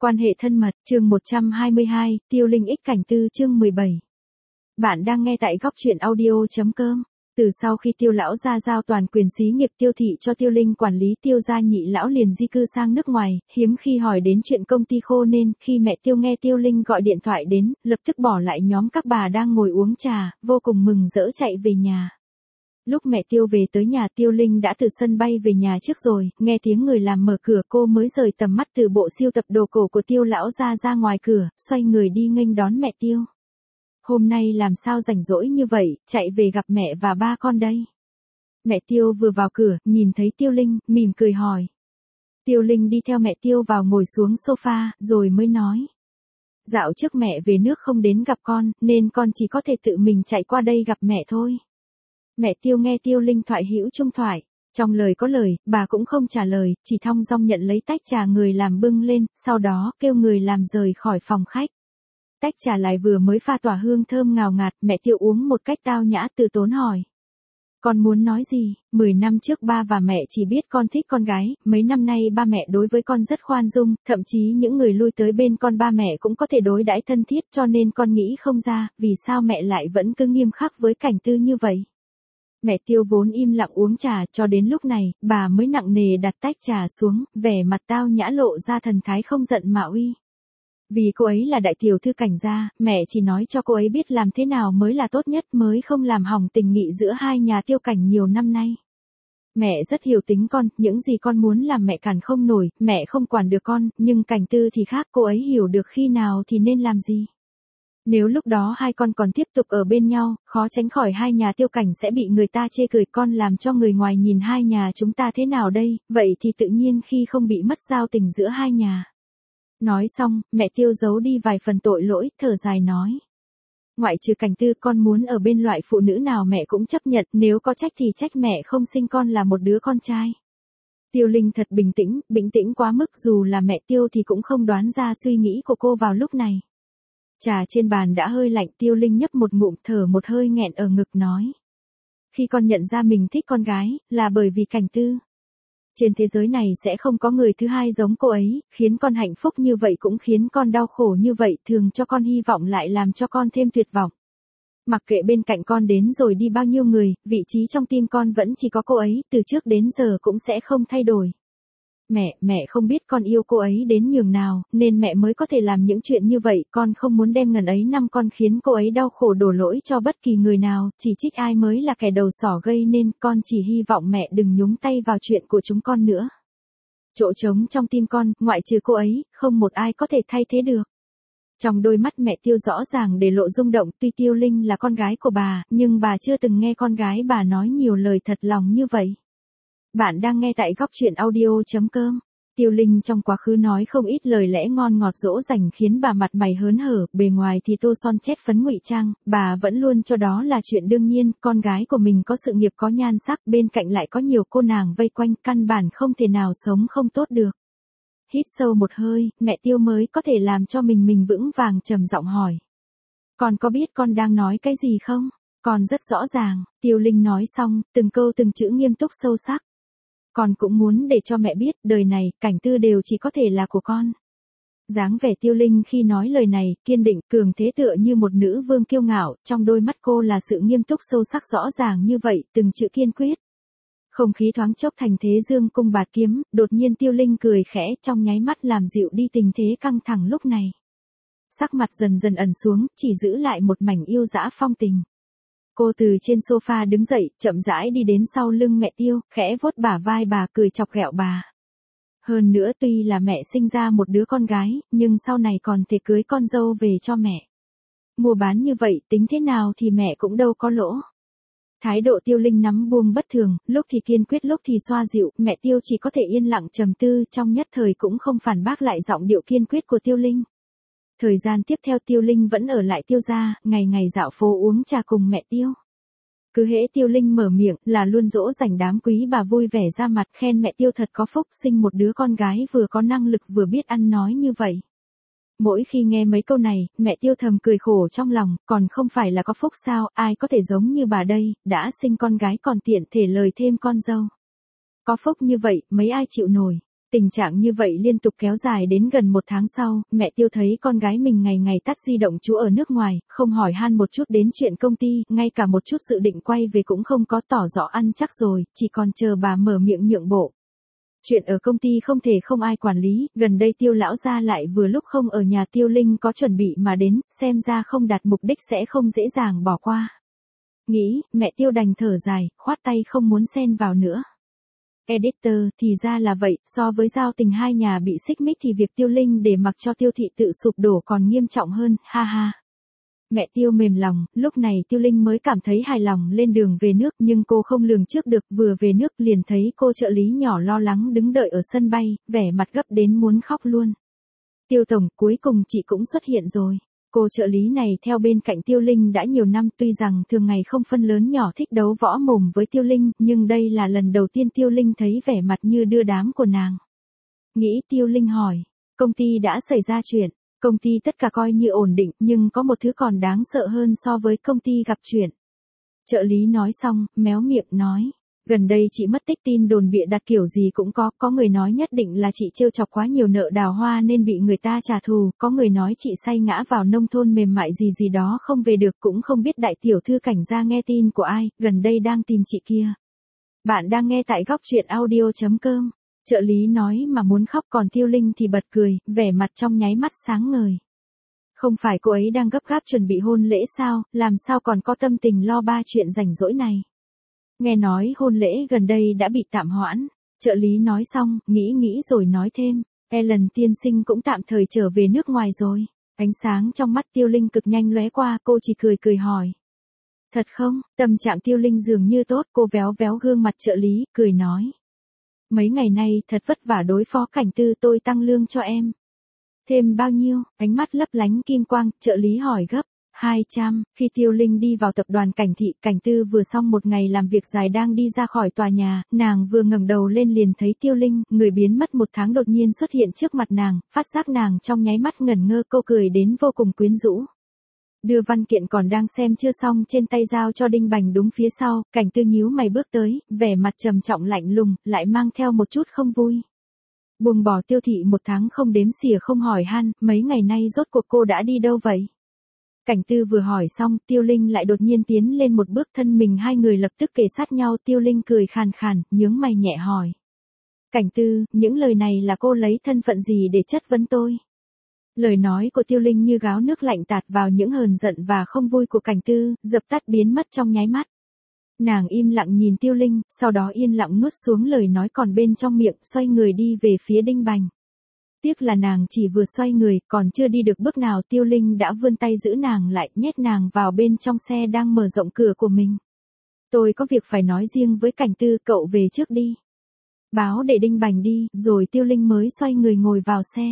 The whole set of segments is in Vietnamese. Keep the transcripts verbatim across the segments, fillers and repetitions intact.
Quan hệ thân mật, chương một trăm hai mươi hai, Tiêu Linh ích cảnh tư chương mười bảy. Bạn đang nghe tại góc truyện audio.com. Từ sau khi Tiêu lão gia giao toàn quyền xí nghiệp Tiêu thị cho Tiêu Linh quản lý, Tiêu gia nhị lão liền di cư sang nước ngoài, hiếm khi hỏi đến chuyện công ty khô nên khi mẹ Tiêu nghe Tiêu Linh gọi điện thoại đến, lập tức bỏ lại nhóm các bà đang ngồi uống trà, vô cùng mừng rỡ chạy về nhà. Lúc mẹ Tiêu về tới nhà, Tiêu Linh đã từ sân bay về nhà trước rồi, nghe tiếng người làm mở cửa, cô mới rời tầm mắt từ bộ sưu tập đồ cổ của Tiêu lão gia ra ngoài cửa, xoay người đi nghênh đón mẹ Tiêu. Hôm nay làm sao rảnh rỗi như vậy, chạy về gặp mẹ và ba con đây. Mẹ Tiêu vừa vào cửa, nhìn thấy Tiêu Linh, mỉm cười hỏi. Tiêu Linh đi theo mẹ Tiêu vào ngồi xuống sofa, rồi mới nói. Dạo trước mẹ về nước không đến gặp con, nên con chỉ có thể tự mình chạy qua đây gặp mẹ thôi. Mẹ Tiêu nghe Tiêu Linh thoại hữu trung thoại, trong lời có lời, bà cũng không trả lời, chỉ thong dong nhận lấy tách trà người làm bưng lên, sau đó kêu người làm rời khỏi phòng khách. Tách trà lại vừa mới pha tỏa hương thơm ngào ngạt, mẹ Tiêu uống một cách tao nhã từ tốn hỏi. Con muốn nói gì? Mười năm trước ba và mẹ chỉ biết con thích con gái, mấy năm nay ba mẹ đối với con rất khoan dung, thậm chí những người lui tới bên con ba mẹ cũng có thể đối đãi thân thiết, cho nên con nghĩ không ra, vì sao mẹ lại vẫn cứ nghiêm khắc với Cảnh Tư như vậy. Mẹ Tiêu vốn im lặng uống trà, cho đến lúc này, bà mới nặng nề đặt tách trà xuống, vẻ mặt tao nhã lộ ra thần thái không giận mà uy. Vì cô ấy là đại tiểu thư Cảnh gia, mẹ chỉ nói cho cô ấy biết làm thế nào mới là tốt nhất, mới không làm hỏng tình nghị giữa hai nhà Tiêu Cảnh nhiều năm nay. Mẹ rất hiểu tính con, những gì con muốn làm mẹ cản không nổi, mẹ không quản được con, nhưng Cảnh Tư thì khác, cô ấy hiểu được khi nào thì nên làm gì. Nếu lúc đó hai con còn tiếp tục ở bên nhau, khó tránh khỏi hai nhà Tiêu Cảnh sẽ bị người ta chê cười, con làm cho người ngoài nhìn hai nhà chúng ta thế nào đây, vậy thì tự nhiên khi không bị mất giao tình giữa hai nhà. Nói xong, mẹ Tiêu giấu đi vài phần tội lỗi, thở dài nói. Ngoại trừ Cảnh Tư, con muốn ở bên loại phụ nữ nào mẹ cũng chấp nhận, nếu có trách thì trách mẹ không sinh con là một đứa con trai. Tiêu Linh thật bình tĩnh, bình tĩnh quá mức, dù là mẹ Tiêu thì cũng không đoán ra suy nghĩ của cô vào lúc này. Trà trên bàn đã hơi lạnh, Tiêu Linh nhấp một ngụm, thở một hơi nghẹn ở ngực nói. Khi con nhận ra mình thích con gái, là bởi vì Cảnh Tư. Trên thế giới này sẽ không có người thứ hai giống cô ấy, khiến con hạnh phúc như vậy cũng khiến con đau khổ như vậy, thường cho con hy vọng lại làm cho con thêm tuyệt vọng. Mặc kệ bên cạnh con đến rồi đi bao nhiêu người, vị trí trong tim con vẫn chỉ có cô ấy, từ trước đến giờ cũng sẽ không thay đổi. Mẹ, mẹ không biết con yêu cô ấy đến nhường nào, nên mẹ mới có thể làm những chuyện như vậy, con không muốn đem ngần ấy năm con khiến cô ấy đau khổ đổ lỗi cho bất kỳ người nào, chỉ trích ai mới là kẻ đầu sỏ gây nên, con chỉ hy vọng mẹ đừng nhúng tay vào chuyện của chúng con nữa. Chỗ trống trong tim con, ngoại trừ cô ấy, không một ai có thể thay thế được. Trong đôi mắt mẹ Tiêu rõ ràng để lộ rung động, tuy Tiêu Linh là con gái của bà, nhưng bà chưa từng nghe con gái bà nói nhiều lời thật lòng như vậy. Bạn đang nghe tại góc truyện audio.com. Tiêu Linh trong quá khứ nói không ít lời lẽ ngon ngọt dỗ dành khiến bà mặt mày hớn hở, bề ngoài thì tô son chét phấn ngụy trang, bà vẫn luôn cho đó là chuyện đương nhiên, con gái của mình có sự nghiệp có nhan sắc, bên cạnh lại có nhiều cô nàng vây quanh, căn bản không thể nào sống không tốt được. Hít sâu một hơi, mẹ Tiêu mới có thể làm cho mình mình vững vàng trầm giọng hỏi. Con có biết con đang nói cái gì không? Con rất rõ ràng, Tiêu Linh nói xong, từng câu từng chữ nghiêm túc sâu sắc. Con cũng muốn để cho mẹ biết, đời này, Cảnh Tư đều chỉ có thể là của con. Dáng vẻ Tiêu Linh khi nói lời này, kiên định, cường thế tựa như một nữ vương kiêu ngạo, trong đôi mắt cô là sự nghiêm túc sâu sắc rõ ràng như vậy, từng chữ kiên quyết. Không khí thoáng chốc thành thế dương cung bạt kiếm, đột nhiên Tiêu Linh cười khẽ, trong nháy mắt làm dịu đi tình thế căng thẳng lúc này. Sắc mặt dần dần ẩn xuống, chỉ giữ lại một mảnh yêu dã phong tình. Cô từ trên sofa đứng dậy, chậm rãi đi đến sau lưng mẹ Tiêu, khẽ vuốt bả vai bà, cười chọc ghẹo bà. Hơn nữa tuy là mẹ sinh ra một đứa con gái, nhưng sau này còn thể cưới con dâu về cho mẹ. Mua bán như vậy, tính thế nào thì mẹ cũng đâu có lỗ. Thái độ Tiêu Linh nắm buông bất thường, lúc thì kiên quyết lúc thì xoa dịu, mẹ Tiêu chỉ có thể yên lặng trầm tư, trong nhất thời cũng không phản bác lại giọng điệu kiên quyết của Tiêu Linh. Thời gian tiếp theo Tiêu Linh vẫn ở lại Tiêu gia, ngày ngày dạo phố uống trà cùng mẹ Tiêu. Cứ hễ Tiêu Linh mở miệng là luôn dỗ dành đám quý bà vui vẻ ra mặt, khen mẹ Tiêu thật có phúc, sinh một đứa con gái vừa có năng lực vừa biết ăn nói như vậy. Mỗi khi nghe mấy câu này, mẹ Tiêu thầm cười khổ trong lòng, còn không phải là có phúc sao, ai có thể giống như bà đây, đã sinh con gái còn tiện thể lời thêm con dâu. Có phúc như vậy, mấy ai chịu nổi. Tình trạng như vậy liên tục kéo dài đến gần một tháng sau, mẹ Tiêu thấy con gái mình ngày ngày tắt di động trú ở nước ngoài, không hỏi han một chút đến chuyện công ty, ngay cả một chút dự định quay về cũng không có, tỏ rõ ăn chắc rồi, chỉ còn chờ bà mở miệng nhượng bộ. Chuyện ở công ty không thể không ai quản lý, gần đây Tiêu lão gia lại vừa lúc không ở nhà, Tiêu Linh có chuẩn bị mà đến, xem ra không đạt mục đích sẽ không dễ dàng bỏ qua. Nghĩ, mẹ Tiêu đành thở dài, khoát tay không muốn xen vào nữa. Editor, thì ra là vậy, so với giao tình hai nhà bị xích mích thì việc Tiêu Linh để mặc cho Tiêu thị tự sụp đổ còn nghiêm trọng hơn, ha ha. Mẹ Tiêu mềm lòng, lúc này Tiêu Linh mới cảm thấy hài lòng, lên đường về nước, nhưng cô không lường trước được, vừa về nước liền thấy cô trợ lý nhỏ lo lắng đứng đợi ở sân bay, vẻ mặt gấp đến muốn khóc luôn. Tiêu tổng, cuối cùng chị cũng xuất hiện rồi. Cô trợ lý này theo bên cạnh Tiêu Linh đã nhiều năm, tuy rằng thường ngày không phân lớn nhỏ thích đấu võ mồm với Tiêu Linh, nhưng đây là lần đầu tiên Tiêu Linh thấy vẻ mặt như đưa đám của nàng. Nghĩ, Tiêu Linh hỏi, công ty đã xảy ra chuyện, công ty tất cả coi như ổn định, nhưng có một thứ còn đáng sợ hơn so với công ty gặp chuyện. Trợ lý nói xong, méo miệng nói. Gần đây chị mất tích, tin đồn bịa đặt kiểu gì cũng có, có người nói nhất định là chị trêu chọc quá nhiều nợ đào hoa nên bị người ta trả thù, có người nói chị say ngã vào nông thôn mềm mại gì gì đó không về được, cũng không biết đại tiểu thư cảnh gia nghe tin của ai, gần đây đang tìm chị kia. Bạn đang nghe tại góc truyện audio chấm com. Trợ lý nói mà muốn khóc, còn Tiêu Linh thì bật cười, vẻ mặt trong nháy mắt sáng ngời. Không phải cô ấy đang gấp gáp chuẩn bị hôn lễ sao, làm sao còn có tâm tình lo ba chuyện rảnh rỗi này. Nghe nói hôn lễ gần đây đã bị tạm hoãn, trợ lý nói xong, nghĩ nghĩ rồi nói thêm, Ellen tiên sinh cũng tạm thời trở về nước ngoài rồi. Ánh sáng trong mắt Tiêu Linh cực nhanh lóe qua, cô chỉ cười cười hỏi. Thật không? Tâm trạng Tiêu Linh dường như tốt, cô véo véo gương mặt trợ lý, cười nói. Mấy ngày nay thật vất vả đối phó Cảnh Tư, tôi tăng lương cho em. Thêm bao nhiêu? Ánh mắt lấp lánh kim quang, trợ lý hỏi gấp. hai trăm, khi Tiêu Linh đi vào tập đoàn Cảnh thị, Cảnh Tư vừa xong một ngày làm việc dài đang đi ra khỏi tòa nhà, nàng vừa ngẩng đầu lên liền thấy Tiêu Linh, người biến mất một tháng đột nhiên xuất hiện trước mặt nàng, phát giác nàng trong nháy mắt ngẩn ngơ, cô cười đến vô cùng quyến rũ. Đưa văn kiện còn đang xem chưa xong trên tay giao cho Đinh Bành đúng phía sau, Cảnh Tư nhíu mày bước tới, vẻ mặt trầm trọng lạnh lùng, lại mang theo một chút không vui. Buông bỏ Tiêu thị một tháng không đếm xỉa không hỏi han, mấy ngày nay rốt cuộc cô đã đi đâu vậy? Cảnh Tư vừa hỏi xong, Tiêu Linh lại đột nhiên tiến lên một bước, thân mình hai người lập tức kề sát nhau, Tiêu Linh cười khàn khàn, nhướng mày nhẹ hỏi. Cảnh Tư, những lời này là cô lấy thân phận gì để chất vấn tôi? Lời nói của Tiêu Linh như gáo nước lạnh tạt vào những hờn giận và không vui của Cảnh Tư, dập tắt biến mất trong nháy mắt. Nàng im lặng nhìn Tiêu Linh, sau đó yên lặng nuốt xuống lời nói còn bên trong miệng, xoay người đi về phía Đinh Bành. Tiếc là nàng chỉ vừa xoay người, còn chưa đi được bước nào, Tiêu Linh đã vươn tay giữ nàng lại, nhét nàng vào bên trong xe đang mở rộng cửa của mình. Tôi có việc phải nói riêng với Cảnh Tư, cậu về trước đi. Báo để Đinh Bành đi, rồi Tiêu Linh mới xoay người ngồi vào xe.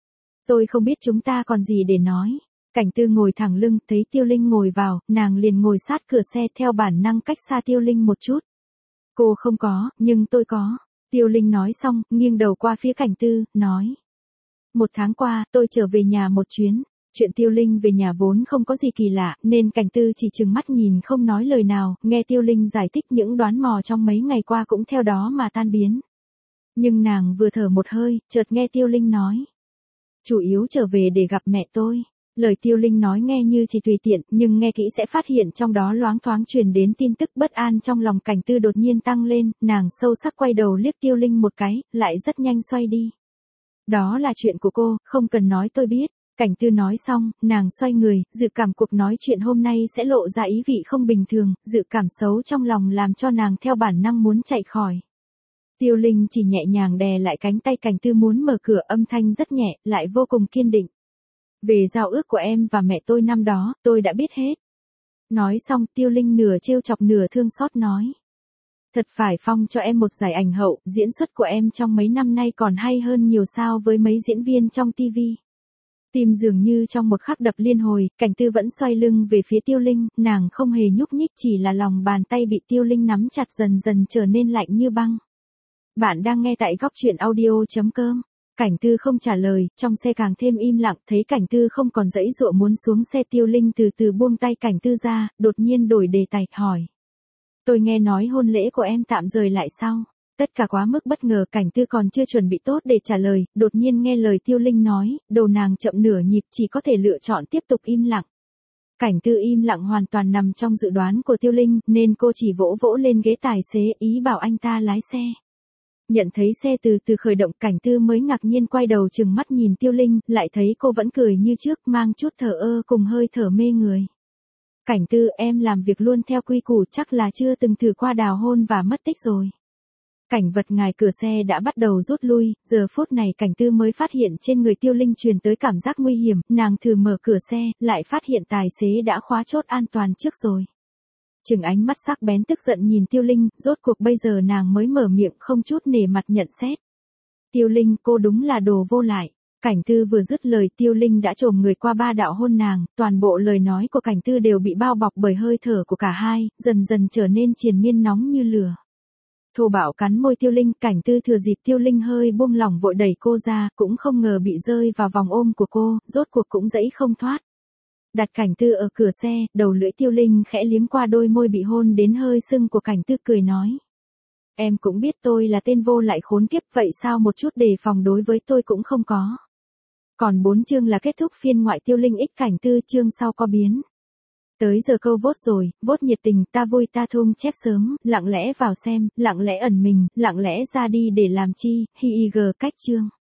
Tôi không biết chúng ta còn gì để nói. Cảnh Tư ngồi thẳng lưng, thấy Tiêu Linh ngồi vào, nàng liền ngồi sát cửa xe, theo bản năng cách xa Tiêu Linh một chút. Cô không có, nhưng tôi có. Tiêu Linh nói xong, nghiêng đầu qua phía Cảnh Tư, nói. Một tháng qua, tôi trở về nhà một chuyến. Chuyện Tiêu Linh về nhà vốn không có gì kỳ lạ, nên Cảnh Tư chỉ trừng mắt nhìn không nói lời nào, nghe Tiêu Linh giải thích những đoán mò trong mấy ngày qua cũng theo đó mà tan biến. Nhưng nàng vừa thở một hơi, chợt nghe Tiêu Linh nói. Chủ yếu trở về để gặp mẹ tôi. Lời Tiêu Linh nói nghe như chỉ tùy tiện, nhưng nghe kỹ sẽ phát hiện trong đó loáng thoáng truyền đến tin tức bất an, trong lòng Cảnh Tư đột nhiên tăng lên, nàng sâu sắc quay đầu liếc Tiêu Linh một cái, lại rất nhanh xoay đi. Đó là chuyện của cô, không cần nói tôi biết. Cảnh Tư nói xong, nàng xoay người, dự cảm cuộc nói chuyện hôm nay sẽ lộ ra ý vị không bình thường, dự cảm xấu trong lòng làm cho nàng theo bản năng muốn chạy khỏi. Tiêu Linh chỉ nhẹ nhàng đè lại cánh tay Cảnh Tư muốn mở cửa, âm thanh rất nhẹ, lại vô cùng kiên định. Về giao ước của em và mẹ tôi năm đó, tôi đã biết hết. Nói xong, Tiêu Linh nửa trêu chọc nửa thương xót nói. Thật phải phong cho em một giải ảnh hậu, diễn xuất của em trong mấy năm nay còn hay hơn nhiều sao với mấy diễn viên trong tivi. Tim dường như trong một khắc đập liên hồi, Cảnh Tư vẫn xoay lưng về phía Tiêu Linh, nàng không hề nhúc nhích, chỉ là lòng bàn tay bị Tiêu Linh nắm chặt dần dần trở nên lạnh như băng. Bạn đang nghe tại góc truyện audio chấm com. Cảnh Tư không trả lời, trong xe càng thêm im lặng, thấy Cảnh Tư không còn giãy giụa muốn xuống xe, Tiêu Linh từ từ buông tay Cảnh Tư ra, đột nhiên đổi đề tài, hỏi. Tôi nghe nói hôn lễ của em tạm rời lại sao? Tất cả quá mức bất ngờ, Cảnh Tư còn chưa chuẩn bị tốt để trả lời, đột nhiên nghe lời Tiêu Linh nói, đầu nàng chậm nửa nhịp, chỉ có thể lựa chọn tiếp tục im lặng. Cảnh Tư im lặng hoàn toàn nằm trong dự đoán của Tiêu Linh, nên cô chỉ vỗ vỗ lên ghế tài xế, ý bảo anh ta lái xe. Nhận thấy xe từ từ khởi động, Cảnh Tư mới ngạc nhiên quay đầu trừng mắt nhìn Tiêu Linh, lại thấy cô vẫn cười như trước, mang chút thờ ơ cùng hơi thở mê người. Cảnh Tư, em làm việc luôn theo quy củ, chắc là chưa từng thử qua đào hôn và mất tích rồi. Cảnh vật ngoài cửa xe đã bắt đầu rút lui, giờ phút này Cảnh Tư mới phát hiện trên người Tiêu Linh truyền tới cảm giác nguy hiểm, nàng thử mở cửa xe, lại phát hiện tài xế đã khóa chốt an toàn trước rồi. Chừng ánh mắt sắc bén tức giận nhìn Tiêu Linh, rốt cuộc bây giờ nàng mới mở miệng không chút nể mặt nhận xét. Tiêu Linh, cô đúng là đồ vô lại. Cảnh Tư vừa dứt lời, Tiêu Linh đã chồm người qua ba đạo hôn nàng, toàn bộ lời nói của Cảnh Tư đều bị bao bọc bởi hơi thở của cả hai, dần dần trở nên triền miên nóng như lửa. Thô bạo cắn môi Tiêu Linh, Cảnh Tư thừa dịp Tiêu Linh hơi buông lỏng vội đẩy cô ra, cũng không ngờ bị rơi vào vòng ôm của cô, rốt cuộc cũng dãy không thoát. Đặt Cảnh Tư ở cửa xe, đầu lưỡi Tiêu Linh khẽ liếm qua đôi môi bị hôn đến hơi sưng của Cảnh Tư, cười nói. Em cũng biết tôi là tên vô lại khốn kiếp, vậy sao một chút đề phòng đối với tôi cũng không có. Còn bốn chương là kết thúc phiên ngoại Tiêu Linh ích Cảnh Tư, chương sau có biến. Tới giờ câu vote rồi, vote nhiệt tình, ta vui ta thung chép sớm, lặng lẽ vào xem, lặng lẽ ẩn mình, lặng lẽ ra đi để làm chi, hi hi g cách chương.